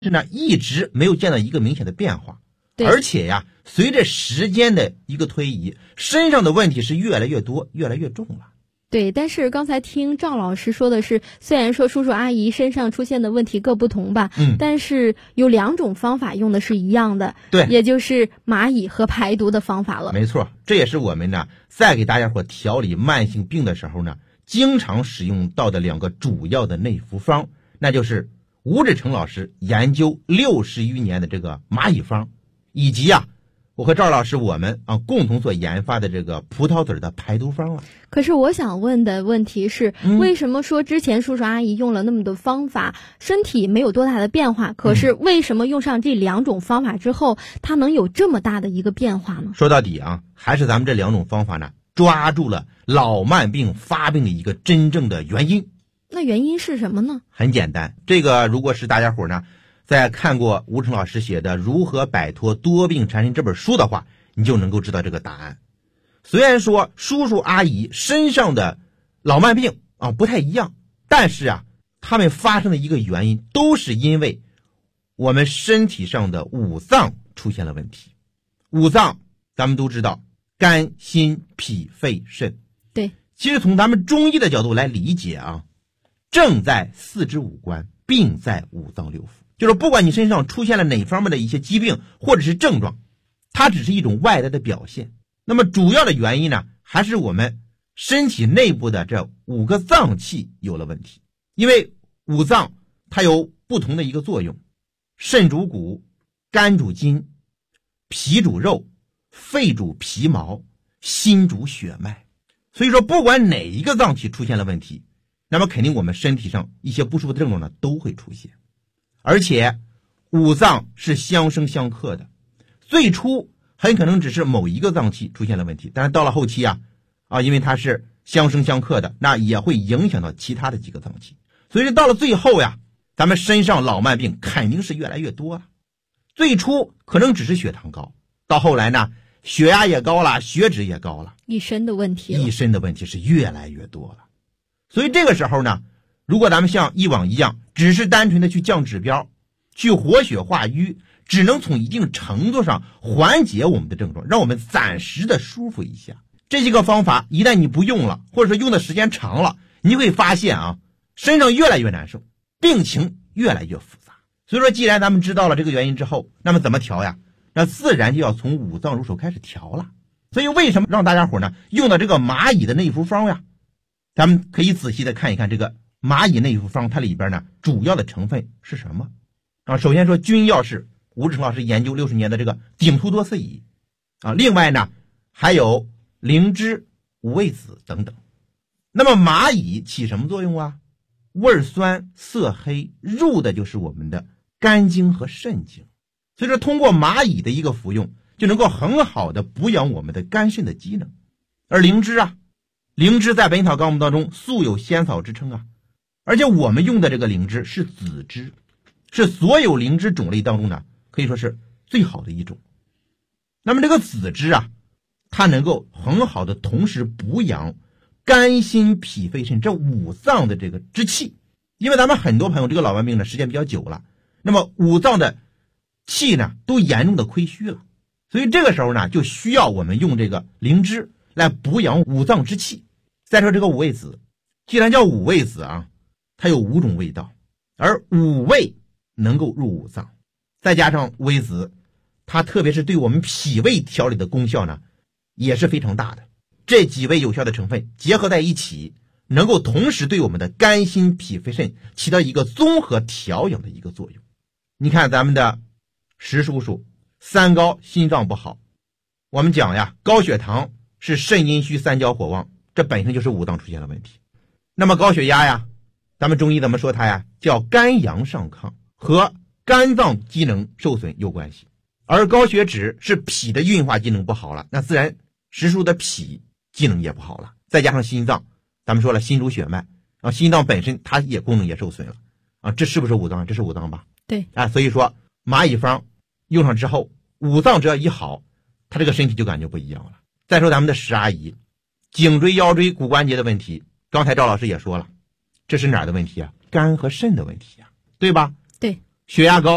是呢一直没有见到一个明显的变化。而且呀，随着时间的一个推移，身上的问题是越来越多，越来越重了。 对，但是刚才听赵老师说的是，虽然说叔叔阿姨身上出现的问题各不同吧，但是有2种方法用的是一样的， 对， 也就是蚂蚁和排毒的方法了。 没错，这也是我们呢在给大家伙调理慢性病的时候呢，经常使用到的2个主要的内服方，那就是吴志成老师研究60余年的这个蚂蚁方，以及我和赵老师我们共同所研发的这个葡萄籽的排毒方了。 可是我想问的问题是，为什么说之前叔叔阿姨用了那么多方法，身体没有多大的变化，可是为什么用上这2种方法之后，它能有这么大的一个变化呢？ 说到底还是咱们这2种方法呢，抓住了老慢病发病的一个真正的原因。 那原因是什么呢？ 很简单，这个如果是大家伙呢在看过吴成老师写的《如何摆脱多病缠身》这本书的话，你就能够知道这个答案。虽然说叔叔阿姨身上的老慢病不太一样，但是他们发生的一个原因都是因为我们身体上的5脏出现了问题。5脏咱们都知道，肝、心、脾、肺、肾。 对， 其实从咱们中医的角度来理解症在4肢5官，病在5脏6腑。就是不管你身上出现了哪方面的一些疾病或者是症状，它只是一种外来的表现。那么主要的原因呢，还是我们身体内部的这5个脏器有了问题。因为5脏它有不同的一个作用，肾主骨，肝主筋，脾主肉，肺主皮毛，心主血脉。所以说不管哪一个脏器出现了问题，那么肯定我们身体上一些不舒服的症状呢都会出现。而且5脏是相生相克的，最初很可能只是某一个脏器出现了问题，但是到了后期因为它是相生相克的，那也会影响到其他的几个脏器。所以说到了最后咱们身上老慢病肯定是越来越多了。最初可能只是血糖高，到后来呢血压也高了，血脂也高了， 一身的问题是越来越多了。所以这个时候呢，如果咱们像以往一样只是单纯的去降指标，去活血化瘀，只能从一定程度上缓解我们的症状，让我们暂时的舒服一下。这些个方法一旦你不用了，或者说用的时间长了，你会发现身上越来越难受，病情越来越复杂。所以说既然咱们知道了这个原因之后，那么怎么调呀？那自然就要从5脏入手开始调了。所以为什么让大家伙呢用的这个蚂蚁的内服方呀？咱们可以仔细的看一看这个蚂蚁内服方，它里边呢主要的成分是什么首先说君药是吴志成老师研究60年的这个顶突多司乙另外呢还有灵芝、五味子等等。那么蚂蚁起什么作用味酸色黑，入的就是我们的肝经和肾经。所以说通过蚂蚁的一个服用，就能够很好的补养我们的肝肾的机能。而灵芝灵芝在本草纲目当中素有仙草之称而且我们用的这个灵芝是紫芝，是所有灵芝种类当中呢可以说是最好的一种。那么这个紫芝它能够很好的同时补养肝心脾肺肾这5脏的这个之气。因为咱们很多朋友这个老慢病呢时间比较久了，那么5脏的气呢都严重的亏虚了，所以这个时候呢就需要我们用这个灵芝来补养5脏之气。再说这个五味子，既然叫五味子它有5种味道，而5味能够入5脏，再加上五味子它特别是对我们脾胃调理的功效呢也是非常大的。这几味有效的成分结合在一起，能够同时对我们的肝心脾肺肾起到一个综合调养的一个作用。你看咱们的石叔叔3高心脏不好，我们讲高血糖是肾阴虚三焦火旺，这本身就是5脏出现了问题。那么高血压咱们中医怎么说它叫肝阳上亢，和肝脏机能受损有关系。而高血脂是脾的运化机能不好了，那自然石叔的脾机能也不好了。再加上心脏，咱们说了心主血脉心脏本身它也功能也受损了这是不是5脏？这是5脏吧？ 对所以说蚂蚁方用上之后，5脏只要一好，他这个身体就感觉不一样了。再说咱们的石阿姨，颈椎腰椎骨关节的问题，刚才赵老师也说了，这是哪儿的问题肝和肾的问题对吧？ 对， 血压高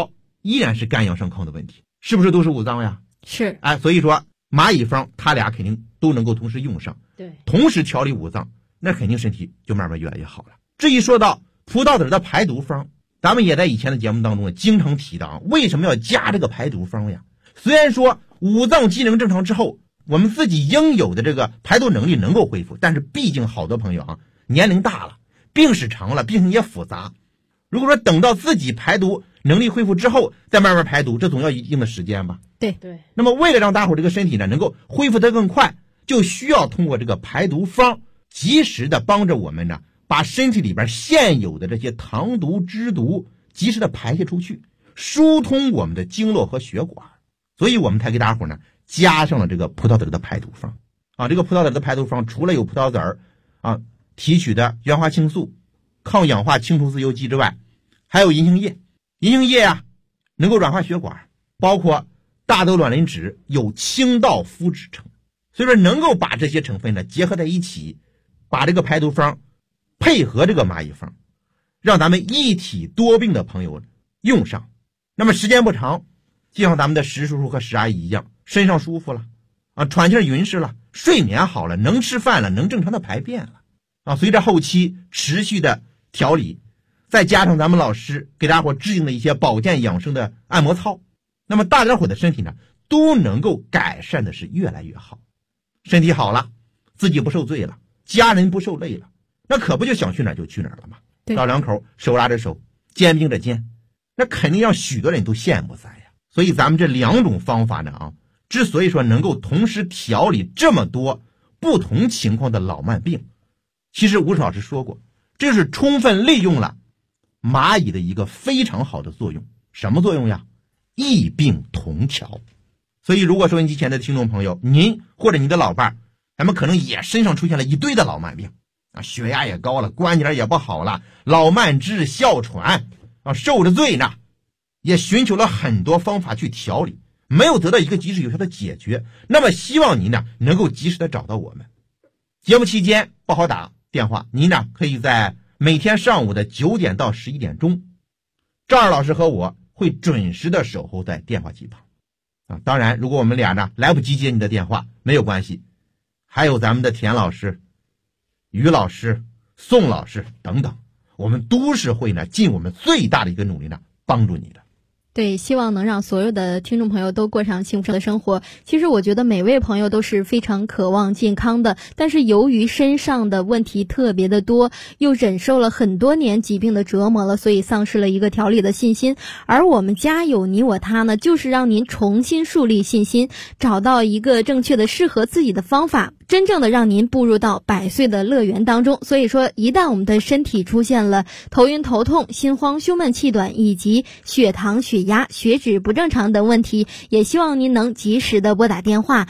依然是肝阳上亢的问题，是不是都是五脏呀？ 是。 所以说蚂蚁方它俩肯定都能够同时用上， 对， 同时调理五脏，那肯定身体就慢慢越来越好了。至于说到葡萄籽的排毒方，咱们也在以前的节目当中经常提到，为什么要加这个排毒方呀？虽然说五脏机能正常之后，我们自己应有的这个排毒能力能够恢复，但是毕竟好多朋友年龄大了，病史长了，病情也复杂，如果说等到自己排毒能力恢复之后再慢慢排毒，这总要一定的时间吧。 对。 那么为了让大伙这个身体呢能够恢复得更快，就需要通过这个排毒方及时的帮着我们呢把身体里边现有的这些糖毒脂毒及时的排泄出去，疏通我们的经络和血管。所以我们才给大伙呢加上了这个葡萄籽的排毒方这个葡萄籽的排毒方除了有葡萄籽提取的原花青素、抗氧化青除自由基之外，还有银杏叶。银杏叶能够软化血管，包括大豆卵磷脂有清道夫之称，所以说能够把这些成分呢结合在一起，把这个排毒方配合这个蚂蚁方，让咱们一体多病的朋友用上。那么时间不长，就像咱们的石叔叔和石阿姨一样，身上舒服了喘气匀实了，睡眠好了，能吃饭了，能正常的排便了随着后期持续的调理，再加上咱们老师给大伙制定的一些保健养生的按摩操，那么大家伙的身体呢都能够改善的是越来越好。身体好了，自己不受罪了，家人不受累了，那可不就想去哪儿就去哪儿了吗？老两口手拉着手，肩并着肩，那肯定让许多人都羡慕咱呀。所以咱们这两种方法呢之所以说能够同时调理这么多不同情况的老慢病，其实吴老师说过，这是充分利用了蚂蚁的一个非常好的作用。什么作用呀？异病同调。所以如果收音机前的听众朋友，您或者你的老伴咱们可能也身上出现了一堆的老慢病血压也高了，关节也不好了，老慢支、哮喘受着罪呢，也寻求了很多方法去调理，没有得到一个及时有效的解决。那么希望您呢能够及时的找到我们。节目期间不好打电话，您呢可以在每天上午的9点到11点钟，赵二老师和我会准时的守候在电话机旁当然如果我们俩呢来不及接你的电话没有关系，还有咱们的田老师、于老师、宋老师等等，我们都是会呢尽我们最大的一个努力呢帮助你的。 对，希望能让所有的听众朋友都过上幸福的生活。其实我觉得每位朋友都是非常渴望健康的，但是由于身上的问题特别的多，又忍受了很多年疾病的折磨了，所以丧失了一个调理的信心。而我们家有你我他呢，就是让您重新树立信心，找到一个正确的适合自己的方法，真正的让您步入到100岁的乐园当中。所以说一旦我们的身体出现了头晕头痛、心慌、胸闷气短以及血糖、血压、血脂不正常等问题，也希望您能及时的拨打电话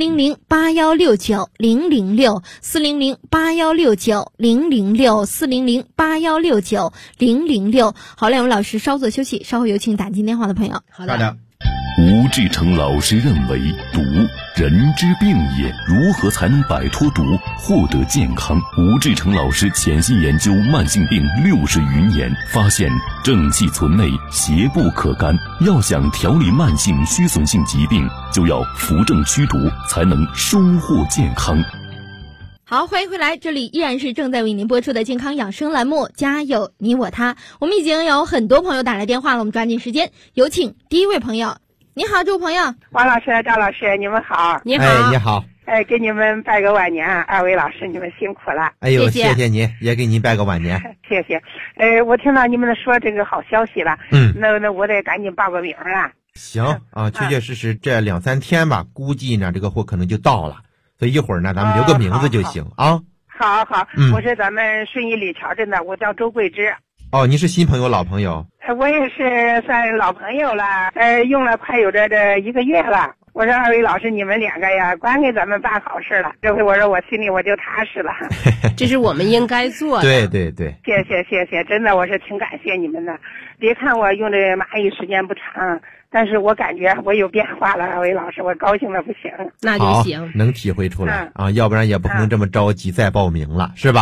400-8169-006 400-8169-006 400-8169-006。好，两位老师稍作休息，稍后有请打进电话的朋友。 好的。 吴志成老师认为，毒人之病也，如何才能摆脱毒，获得健康？吴志成老师潜心研究慢性病60余年，发现正气存内，邪不可干。要想调理慢性虚损性疾病，就要扶正驱毒，才能收获健康。 好，欢迎回来，这里依然是正在为您播出的健康养生栏目，家有你我他。我们已经有很多朋友打来电话了，我们抓紧时间，有请第一位朋友。你好，这位朋友。 王老师、赵老师，你们好。 你好。 你好。 给你们拜个晚年，二位老师你们辛苦了。 哎呦，谢谢您，也给您拜个晚年。 谢谢。我听到你们说这个好消息了。那我得赶紧报个名了。 行确确实实这2-3天吧，估计呢这个货可能就到了，所以一会儿呢咱们留个名字就行啊。 好，我是咱们顺义李桥镇的，我叫周桂芝。 你是新朋友老朋友？ 我也是算老朋友了，用了快有这1个月了。我说二位老师，你们2个呀，光给咱们办好事了。这回我说我心里我就踏实了。 这是我们应该做的。 对对对， 谢谢，真的我是挺感谢你们的。别看我用这蚂蚁时间不长，但是我感觉我有变化了，二位老师，我高兴的不行。 那就行， 能体会出来要不然也不可能这么着急再报名了，是吧？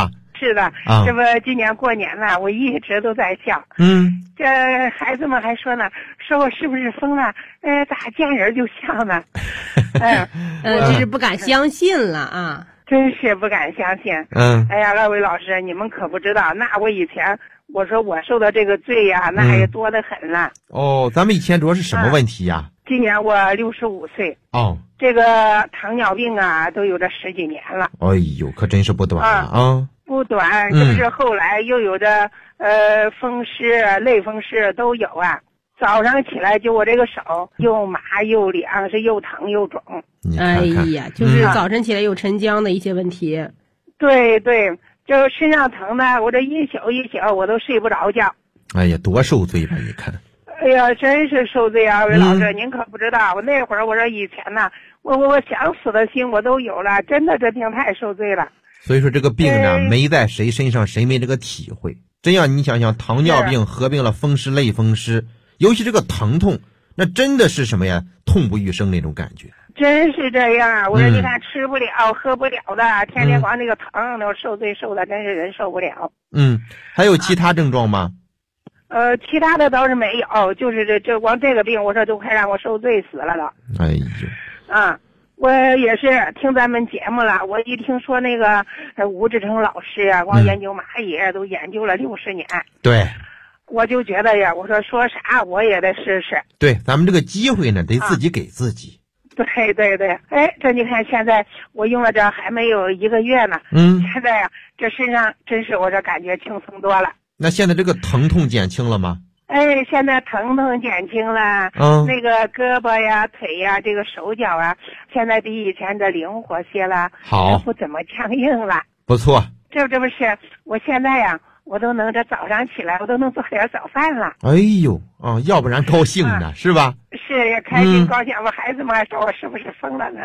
是的， 啊这不今年过年呢，我一直都在笑。这孩子们还说呢，说我是不是疯了？咋见人就笑呢？ 这是不敢相信了啊！ 真是不敢相信。哎呀，二位老师，你们可不知道，那我以前我说我受的这个罪呀，那也多得很了。 哦，咱们以前主要是什么问题呀？ 今年我65岁。 哦， 这个糖尿病啊，都有这10几年了。 哎呦，可真是不短了啊！ 不短，这不是后来又有着风湿、类风湿都有啊。早上起来就我这个手又麻又凉，是又疼又肿。 哎呀，就是早晨起来有沉僵的一些问题。 对对，就身上疼的，我这一宿一宿我都睡不着觉。 哎呀，多受罪吧！你看。 哎呀，真是受罪啊！魏老师，您可不知道，我那会儿我说以前呢，我想死的心我都有了，真的这病太受罪了。 所以说这个病呢，没在谁身上，谁没这个体会。真要你想想，糖尿病合并了风湿、类风湿，尤其这个疼痛，那真的是什么呀？痛不欲生那种感觉。 真是这样，我说你看吃不了、喝不了的，天天光那个疼，那受罪受的真是人受不了。 还有其他症状吗？ 其他的倒是没有，就是这光这个病，我说都快让我受罪死了都。 哎呦， 我也是听咱们节目了，我一听说那个吴志成老师啊，光研究蚂蚁都研究了60年。 对， 我就觉得呀，我说啥我也得试试。 对，咱们这个机会呢，得自己给自己。 对对对，这你看现在我用了这还没有1个月呢，现在呀，这身上真是我这感觉轻松多了。 那现在这个疼痛减轻了吗？ 现在疼痛减轻了，那个胳膊呀、腿呀、这个手脚啊，现在比以前的灵活些了， 好， 不怎么僵硬了， 不错。 这不是，我现在呀，我都能这早上起来，我都能做点早饭了。 哎呦要不然高兴呢，是吧？ 是也开心高兴，我孩子们还说我是不是疯了呢？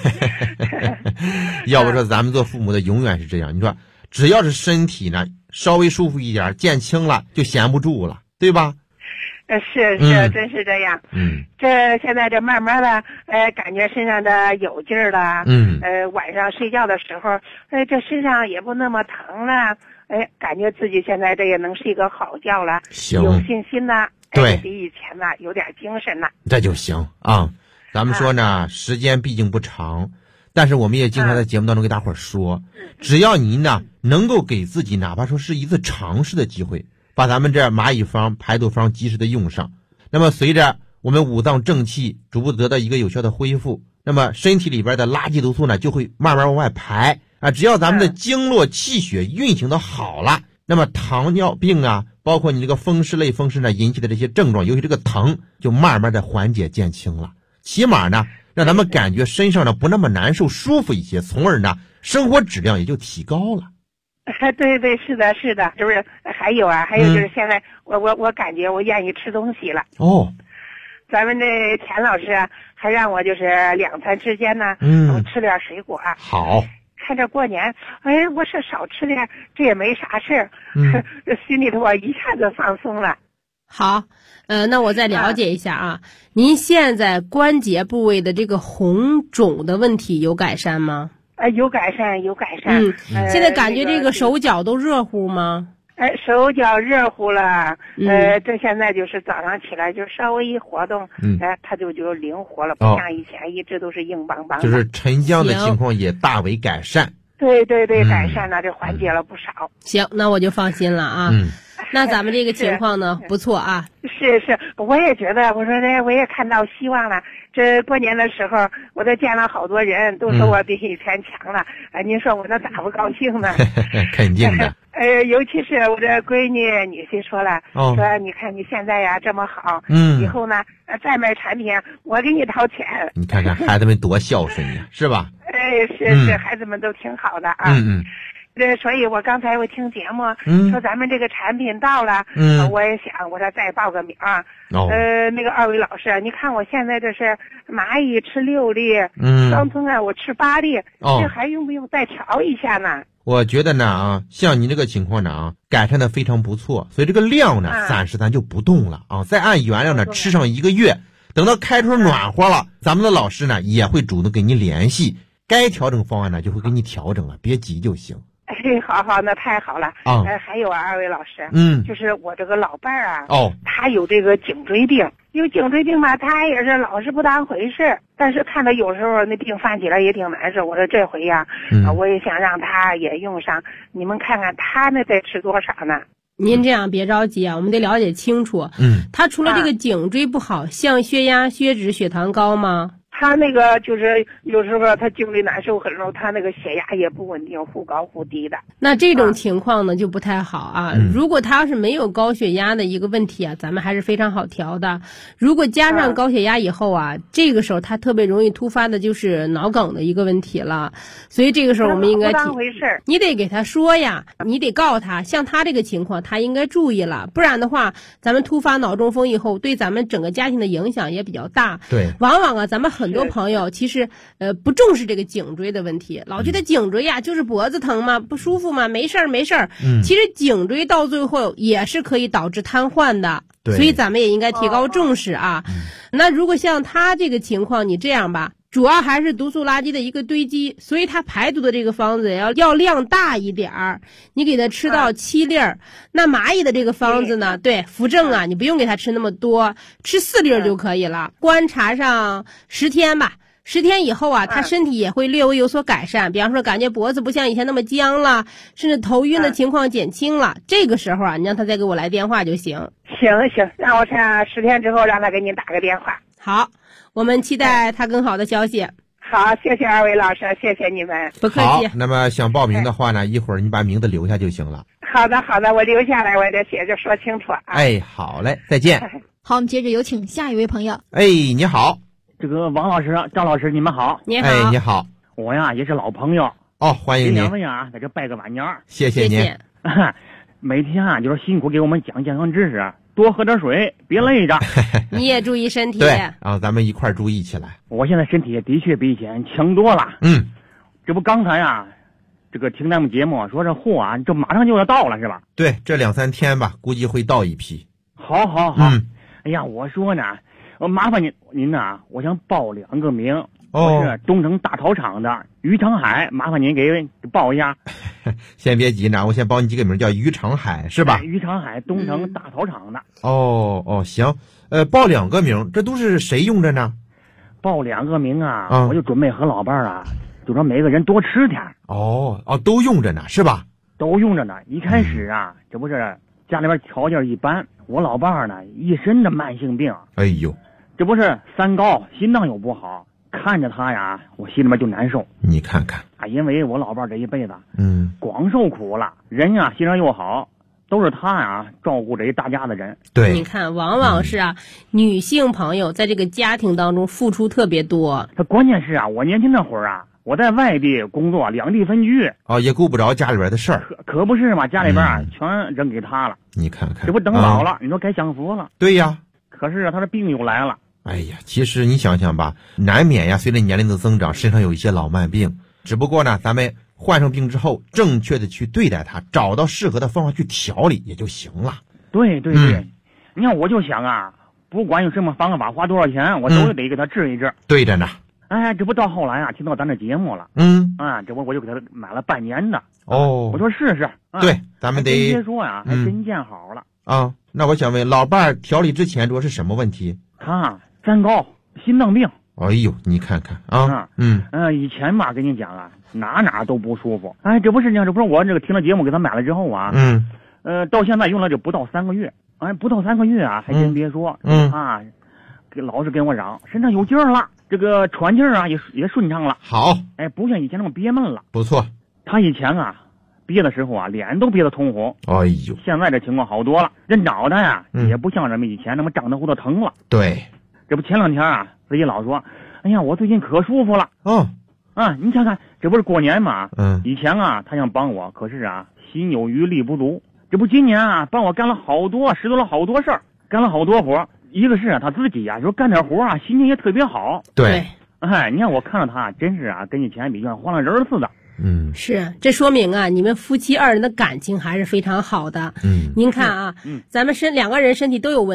要不说咱们做父母的永远是这样，你说只要是身体呢稍微舒服一点，减轻了就闲不住了，对吧？ 是，真是这样。这现在这慢慢的，感觉身上的有劲儿了。晚上睡觉的时候，这身上也不那么疼了。感觉自己现在这也能睡个好觉了， 行， 有信心呢。 对， 比以前呢有点精神了。 这就行啊。咱们说呢，时间毕竟不长，但是我们也经常在节目当中给大伙儿说，只要您呢能够给自己哪怕说是一次尝试的机会，把咱们这蚂蚁方、排毒方及时的用上，那么随着我们五脏正气逐步得到一个有效的恢复，那么身体里边的垃圾毒素呢就会慢慢往外排啊。只要咱们的经络气血运行的好了，那么糖尿病啊，包括你这个风湿类风湿呢引起的这些症状，尤其这个疼，就慢慢的缓解减轻了。起码呢，让咱们感觉身上呢不那么难受，舒服一些，从而呢生活质量也就提高了。 对对，是的，是的，是不是？还有就是现在我感觉我愿意吃东西了。咱们这钱老师还让我就是2餐之间呢，我吃点水果。 好。 看这过年，我是少吃点，这也没啥事儿，心里头我一下子放松了。 好，那我再了解一下啊，您现在关节部位的这个红肿的问题有改善吗？ 有改善，有改善。 现在感觉这个手脚都热乎吗？ 手脚热乎了。这现在就是早上起来就稍微一活动，它就灵活了，不像以前一直都是硬邦邦的。 就是沉僵的情况也大为改善。 对对对，改善了，这缓解了不少。 行，那我就放心了啊。那咱们这个情况呢不错啊。 是，我也觉得，我说我也看到希望了。这过年的时候，我都见了好多人，都说我比以前强了。您说我那咋不高兴呢？ 肯定的。 尤其是我这闺女女婿说了，说你看你现在呀这么好，以后呢再买产品我给你掏钱。 你看看孩子们多孝顺呀，是吧？ 是，孩子们都挺好的啊。所以我刚才我听节目，说咱们这个产品到了，我也想我说再报个名。那个2位老师，你看我现在这是蚂蚁吃6粒，双葱我吃8粒，这还用不用再调一下呢？ 我觉得呢像你这个情况呢改善的非常不错，所以这个量呢暂时咱就不动了再按原量呢吃上1个月，等到开春暖和了，咱们的老师呢也会主动给您联系，该调整方案呢就会给你调整了，别急就行。 哎，好，那太好了。 啊， 还有啊，二位老师，就是我这个老伴儿啊，他有这个颈椎病，有颈椎病吧，他也是老是不当回事，但是看他有时候那病犯起来也挺难受。我说这回呀，我也想让他也用上，你们看看他那得吃多少呢？ 您这样别着急啊，我们得了解清楚。他除了这个颈椎不好，像血压、血脂、血糖高吗？ 他那个就是有时候他颈椎难受很重，他那个血压也不稳定，忽高忽低的。 那这种情况呢就不太好啊。如果他要是没有高血压的一个问题啊，咱们还是非常好调的。如果加上高血压以后啊，这个时候他特别容易突发的就是脑梗的一个问题了。所以这个时候我们应该你得给他说呀，你得告诉他，像他这个情况他应该注意了，不然的话咱们突发脑中风以后对咱们整个家庭的影响也比较大。 对， 往往啊咱们很多朋友其实不重视这个颈椎的问题，老觉得颈椎呀就是脖子疼嘛，不舒服嘛，没事儿。其实颈椎到最后也是可以导致瘫痪的，所以咱们也应该提高重视啊。那如果像他这个情况，你这样吧，主要还是毒素垃圾的一个堆积，所以他排毒的这个方子要量大一点儿，你给他吃到7粒儿。那蚂蚁的这个方子呢，对，扶正啊，你不用给他吃那么多，吃4粒儿就可以了。观察上10天吧。10天以后啊，他身体也会略微有所改善，比方说感觉脖子不像以前那么僵了，甚至头晕的情况减轻了。这个时候啊，你让他再给我来电话就行。 行，让我看10天之后让他给你打个电话。 好，我们期待他更好的消息。 好，谢谢二位老师，谢谢你们。 不客气。 好，那么想报名的话呢，一会儿你把名字留下就行了。 好的，我留下来，我得写着说清楚啊。 哎，好嘞，再见。 好，我们接着有请下一位朋友。 哎，你好。 这个王老师、赵老师，你们好。 你好。 哎，你好。 我呀也是老朋友。 哦，欢迎您。 给两位啊，在这拜个晚年。 谢谢您。 每天啊就是辛苦给我们讲健康知识，多喝点水，别累着。 你也注意身体。 对，然后咱们一块儿注意起来。 我现在身体的确比以前强多了。这不刚才啊，这个听咱们节目说这货啊，这马上就要到了是吧？ 对，这2、3天吧，估计会到一批。 好。哎呀，我说呢。麻烦您呐，我想报2个名。我是东城大草场的于长海，麻烦您给报一下。 先别急呢，我先报你几个名，叫于长海是吧？ 于长海，东城大草场的。 行，报2个名，这都是谁用着呢？ 报2个名啊，我就准备和老伴儿啊，就说每个人多吃点。 都用着呢是吧？ 都用着呢。一开始啊，这不是家里边条件一般，我老伴儿呢一身的慢性病。 哎呦。 这不是3高，心脏又不好，看着他呀，我心里面就难受。 你看看啊，因为我老伴这一辈子，光受苦了，人呀心肠又好，都是他呀照顾着一大家的人。 对， 你看，往往是啊，女性朋友在这个家庭当中付出特别多。 他关键是啊，我年轻那会儿啊，我在外地工作，2地分居， 也顾不着家里边的事儿。 可不是嘛，家里边啊全扔给他了。 你看看， 这不等老了，你说该享福了。 对呀。 可是啊，他的病又来了。 哎呀，其实你想想吧，难免呀，随着年龄的增长，身上有一些老慢病。只不过呢，咱们患上病之后，正确的去对待它，找到适合的方法去调理也就行了。 对，你看我就想啊，不管用什么方法，花多少钱，我都得给他治一治。 对着呢。 哎，这不到后来啊，听到咱这节目了。这不我就给他买了半年的。我说试试。 对，咱们得别说呀，还真见好了。 那我想问，老伴儿调理之前主要是什么问题？ 他3高，心脏病。 哎呦，你看看以前吧，跟你讲啊，哪都不舒服。哎，这不是我这个听了节目给他买了之后啊，到现在用了就不到3个月。哎，不到3个月啊，还真别说，老是跟我嚷，身上有劲儿了，这个喘气儿啊也顺畅了。 好， 哎，不像以前那么憋闷了。 不错。 他以前啊憋的时候啊，脸都憋得通红。 哎呦， 现在这情况好多了，这脑袋呀也不像咱们以前那么胀得乎的疼了。 对， 这不前2天啊，自己老说，哎呀，我最近可舒服了。你看看，这不是过年嘛？以前啊，他想帮我，可是啊，心有余力不足。这不今年啊，帮我干了好多，拾掇了好多事儿，干了好多活。一个是啊，他自己呀，说干点活啊，心情也特别好。 对， 你看我看到他，真是啊，跟以前比像换了人似的。 是，这说明啊，你们夫妻2人的感情还是非常好的。您看啊，咱们2个人身体都有问题，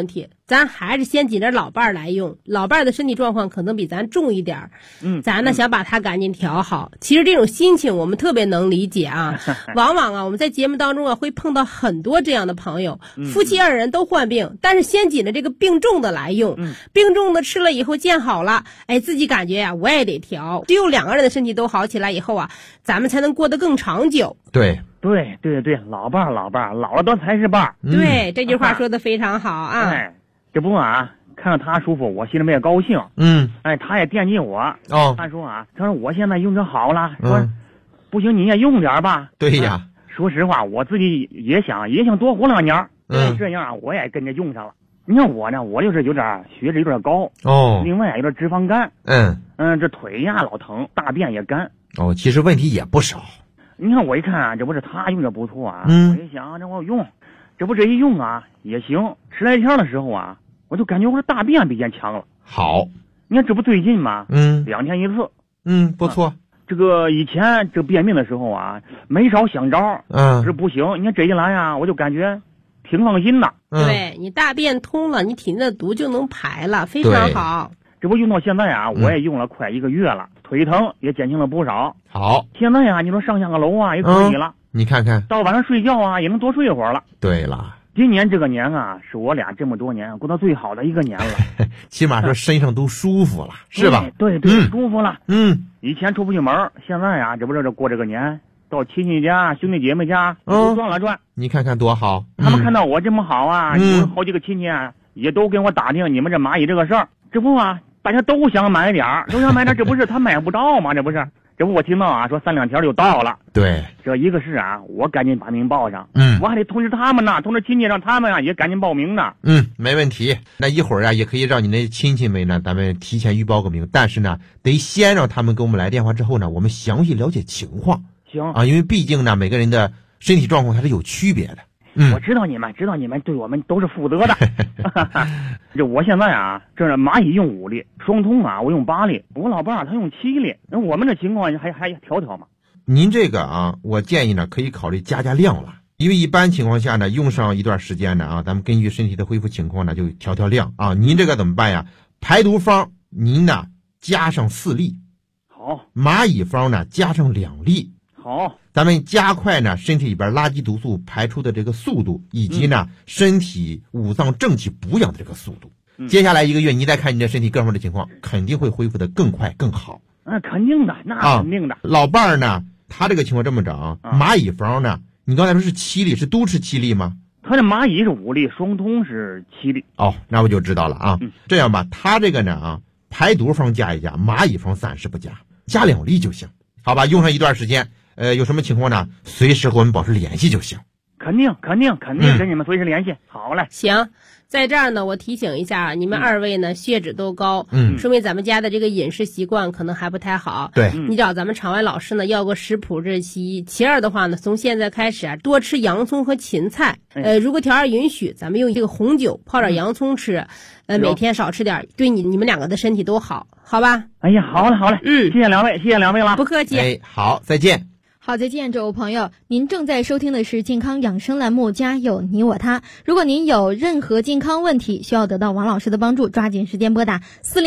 咱还是先紧着老伴儿来用，老伴儿的身体状况可能比咱重一点，咱呢想把他赶紧调好。其实这种心情我们特别能理解啊，往往啊我们在节目当中啊会碰到很多这样的朋友，夫妻二人都患病，但是先紧着这个病重的来用，病重的吃了以后见好了，哎，自己感觉呀我也得调，只有两个人的身体都好起来以后啊，咱们才能过得更长久。 对， 老伴儿老了多才是伴儿。 对，这句话说的非常好啊。 哎，这不啊，看着他舒服，我心里面也高兴。哎，他也惦记我。他说我现在用着好了，说不行你也用点吧。 对呀， 说实话，我自己也想多活2年。这样啊，我也跟着用上了。你看我呢，我就是有点血脂有点高。另外有点脂肪肝。这腿呀老疼，大便也干。 其实问题也不少。 你看我一看啊，这不是他用着不错啊，我一想这我用，这不这一用啊也行。10来天的时候啊，我就感觉我的大便比以前强了。 好， 你看这不最近吗？2天一次。 不错。 这个以前这便秘的时候啊，没少想招，是不行。你看这一来啊，我就感觉挺放心的。 对，你大便通了，你体内的毒就能排了，非常好。 这不用到现在啊，我也用了快1个月了，腿疼也减轻了不少。 好， 现在啊，你说上下个楼啊也可以了。 你看看， 到晚上睡觉啊也能多睡一会儿了。 对了， 今年这个年啊，是我俩这么多年过得最好的一个年了。 起码说身上都舒服了，是吧？ 对，舒服了。以前出不去门，现在啊，这不是这过这个年，到亲戚家、兄弟姐妹家都转了转。 你看看多好！ 他们看到我这么好啊，有好几个亲戚啊，也都跟我打听你们这蚂蚁这个事儿。这不啊，大家都想买点儿，这不是他买不着吗？这不我听到啊，说3、2天就到了。 对， 这一个是啊，我赶紧把名报上。我还得通知他们呢，通知亲戚让他们啊也赶紧报名呢。 没问题。那一会儿啊，也可以让你那亲戚们呢，咱们提前预报个名。但是呢，得先让他们给我们来电话之后呢，我们详细了解情况。 行啊，因为毕竟呢，每个人的身体状况它是有区别的。 我知道你们对我们都是负责的。就我现在啊，这蚂蚁用5粒，双通啊我用8粒，我老伴他用7粒，那我们这情况还调嘛。 您这个啊，我建议呢可以考虑加量了，因为一般情况下呢，用上一段时间呢啊，咱们根据身体的恢复情况呢就调量啊。您这个怎么办呀？排毒方您呢加上4粒， 好； 蚂蚁方呢加上2粒， 好。 咱们加快呢身体里边垃圾毒素排出的这个速度，以及呢身体五脏正气补养的这个速度。接下来1个月，你再看你的身体各方面的情况，肯定会恢复的更快更好。 肯定的，那肯定的。 老伴儿呢，他这个情况这么整，蚂蚁方呢，你刚才说是7粒，是都吃7粒吗？ 他这蚂蚁是5粒，双通是7粒。 那我就知道了啊。这样吧，他这个呢啊，排毒方加一加，蚂蚁方暂时不加，加2粒就行，好吧？用上一段时间。有什么情况呢？随时和我们保持联系就行。 肯定跟你们随时联系。好嘞。 行，在这儿呢，我提醒一下，你们2位呢血脂都高，说明咱们家的这个饮食习惯可能还不太好。 对， 你找咱们场外老师呢要个食谱，这是其一。其二的话呢，从现在开始啊，多吃洋葱和芹菜。如果条件允许，咱们用这个红酒泡点洋葱吃，每天少吃点，对你们2个的身体都好，好吧？ 哎呀，好嘞。谢谢两位了。 不客气。 好，再见。 好，再见，这位朋友，您正在收听的是健康养生栏目《家有你我他》。如果您有任何健康问题需要得到王老师的帮助，抓紧时间拨打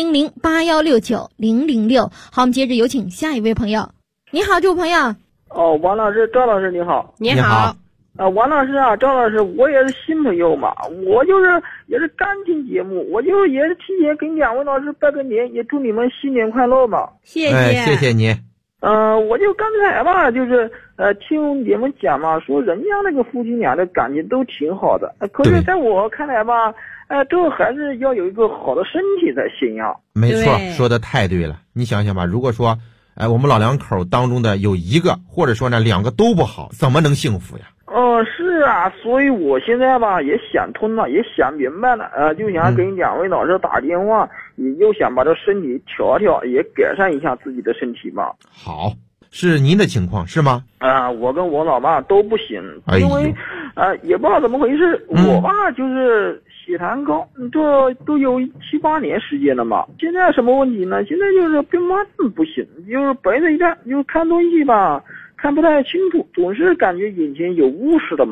400-8169-006。好，我们接着有请下一位朋友。你好，这位朋友。 王老师，赵老师你好。 你好。 王老师啊，赵老师，我也是新朋友嘛，我也是刚听节目，我也是提前给2位老师拜个年，也祝你们新年快乐嘛。 谢谢。 谢谢你。 我就刚才吧，就是听你们讲嘛，说人家那个夫妻俩的感情都挺好的，可是在我看来吧，这还是要有一个好的身体才行呀。 没错，说的太对了。你想想吧，如果说我们老2口当中的有1个，或者说呢2个都不好，怎么能幸福呀？ 是啊，所以我现在吧也想通了，也想明白了，就想给2位老师打电话，你就想把这身体调，也改善一下自己的身体嘛。 好，是您的情况是吗？ 我跟我老爸都不行，因为也不知道怎么回事，我爸就是血糖高，这都有7、8年时间了嘛。现在什么问题呢？现在就是并发症不行，就是白着一看，就看东西吧看不太清楚，总是感觉眼前有雾似的嘛。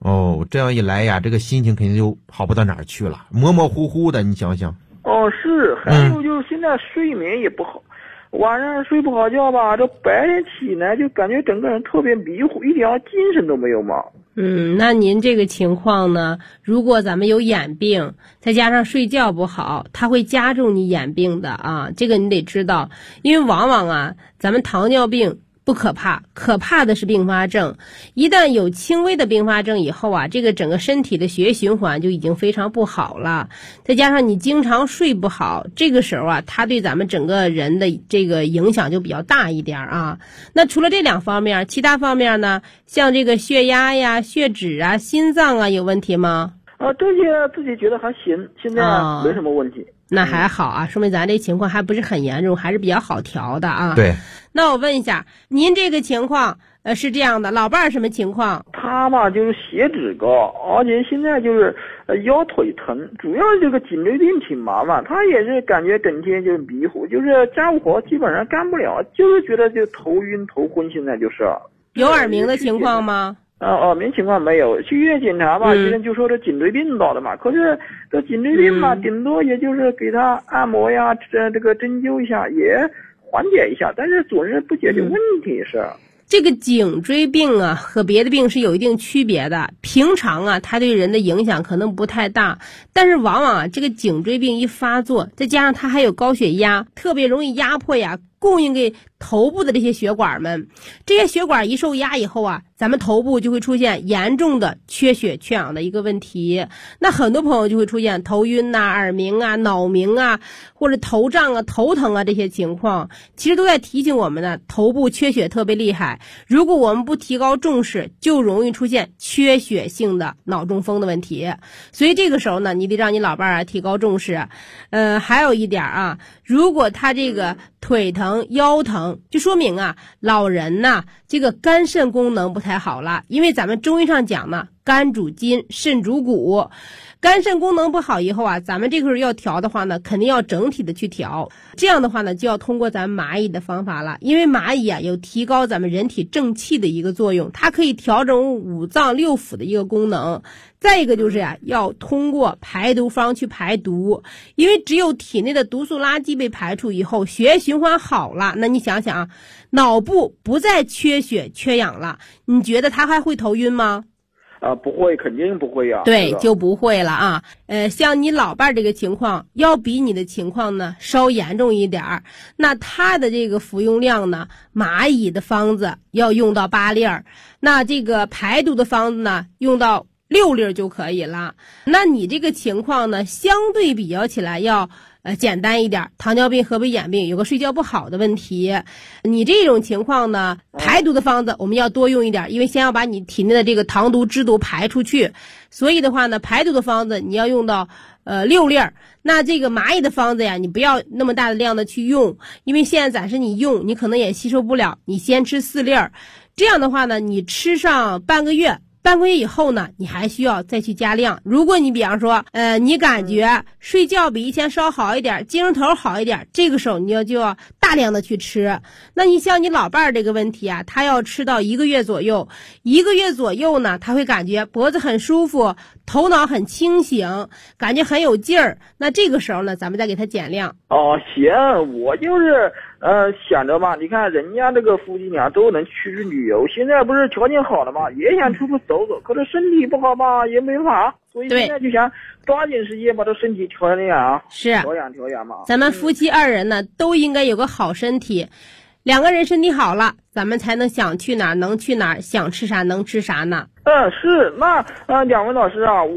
哦，这样一来呀，这个心情肯定就好不到哪儿去了，模模糊糊的，你想想。 哦，是，还有就是现在睡眠也不好，晚上睡不好觉吧，这白天起来就感觉整个人特别迷糊，一点精神都没有嘛。 那您这个情况呢，如果咱们有眼病，再加上睡觉不好，它会加重你眼病的啊，这个你得知道，因为往往啊，咱们糖尿病不可怕，可怕的是并发症。一旦有轻微的并发症以后啊，这个整个身体的血液循环就已经非常不好了。再加上你经常睡不好，这个时候啊，它对咱们整个人的这个影响就比较大一点啊。那除了这两方面，其他方面呢，像这个血压呀、血脂啊、心脏啊，有问题吗？ 这些自己觉得还行，现在没什么问题。 那还好啊，说明咱这情况还不是很严重，还是比较好调的啊。 对。 那我问一下，您这个情况是这样的，老伴儿什么情况？ 他吧就是血脂高，而且现在就是腰腿疼，主要这个颈椎病挺麻烦。他也是感觉整天就迷糊，就是家务活基本上干不了，就是觉得就头晕头昏，现在就是。 有耳鸣的情况吗？ 耳鸣情况没有，去医院检查吧，医生就说这颈椎病到的嘛。可是这颈椎病嘛，顶多也就是给他按摩呀，这个针灸一下也缓解一下，但是总是不解决问题是。 这个颈椎病啊和别的病是有一定区别的，平常啊它对人的影响可能不太大，但是往往啊这个颈椎病一发作，再加上它还有高血压，特别容易压迫呀供应给头部的这些血管们，这些血管一受压以后啊，咱们头部就会出现严重的缺血缺氧的一个问题。那很多朋友就会出现头晕呐、耳鸣啊、脑鸣啊，或者头胀啊、头疼啊这些情况，其实都在提醒我们呢，头部缺血特别厉害。如果我们不提高重视，就容易出现缺血性的脑中风的问题。所以这个时候呢，你得让你老伴儿提高重视。还有一点啊，如果他这个腿疼、腰疼，就说明啊，老人呐，这个肝肾功能不太好了。因为咱们中医上讲呢，肝主筋，肾主骨。肝肾功能不好以后啊，咱们这个时候要调的话呢，肯定要整体的去调。这样的话呢，就要通过咱们蚂蚁的方法了。因为蚂蚁啊，有提高咱们人体正气的一个作用，它可以调整五脏六腑的一个功能。再一个就是呀，要通过排毒方去排毒，因为只有体内的毒素垃圾被排出以后，血液循环好了，那你想想啊，脑部不再缺血缺氧了，你觉得他还会头晕吗？ 不会，肯定不会呀。 对，就不会了啊。像你老伴这个情况，要比你的情况呢稍严重一点儿。那他的这个服用量呢，蚂蚁的方子要用到8粒儿，那这个排毒的方子呢，用到6粒儿就可以了。那你这个情况呢，相对比较起来要简单一点，糖尿病、合并眼病，有个睡觉不好的问题。你这种情况呢，排毒的方子我们要多用一点，因为先要把你体内的这个糖毒、脂毒排出去。所以的话呢，排毒的方子你要用到6粒儿。那这个蚂蚁的方子呀，你不要那么大的量的去用，因为现在暂时你用，你可能也吸收不了，你先吃4粒儿。这样的话呢，你吃上半个月以后呢，你还需要再去加量。如果你比方说你感觉睡觉比以前稍好一点，精神头好一点，这个时候你就要大量的去吃。那你像你老伴儿这个问题啊，他要吃到1个月左右，1个月左右呢，他会感觉脖子很舒服，头脑很清醒，感觉很有劲儿。那这个时候呢，咱们再给他减量。 行，我就是想着吧，你看人家这个夫妻俩都能去旅游，现在不是条件好了嘛，也想出去走走，可是身体不好吧，也没法，所以现在就想抓紧时间把这身体调养调养嘛。 咱们夫妻2人呢，都应该有个好身体，2个人身体好了，咱们才能想去哪儿能去哪儿，想吃啥能吃啥呢。 是，那2位老师啊。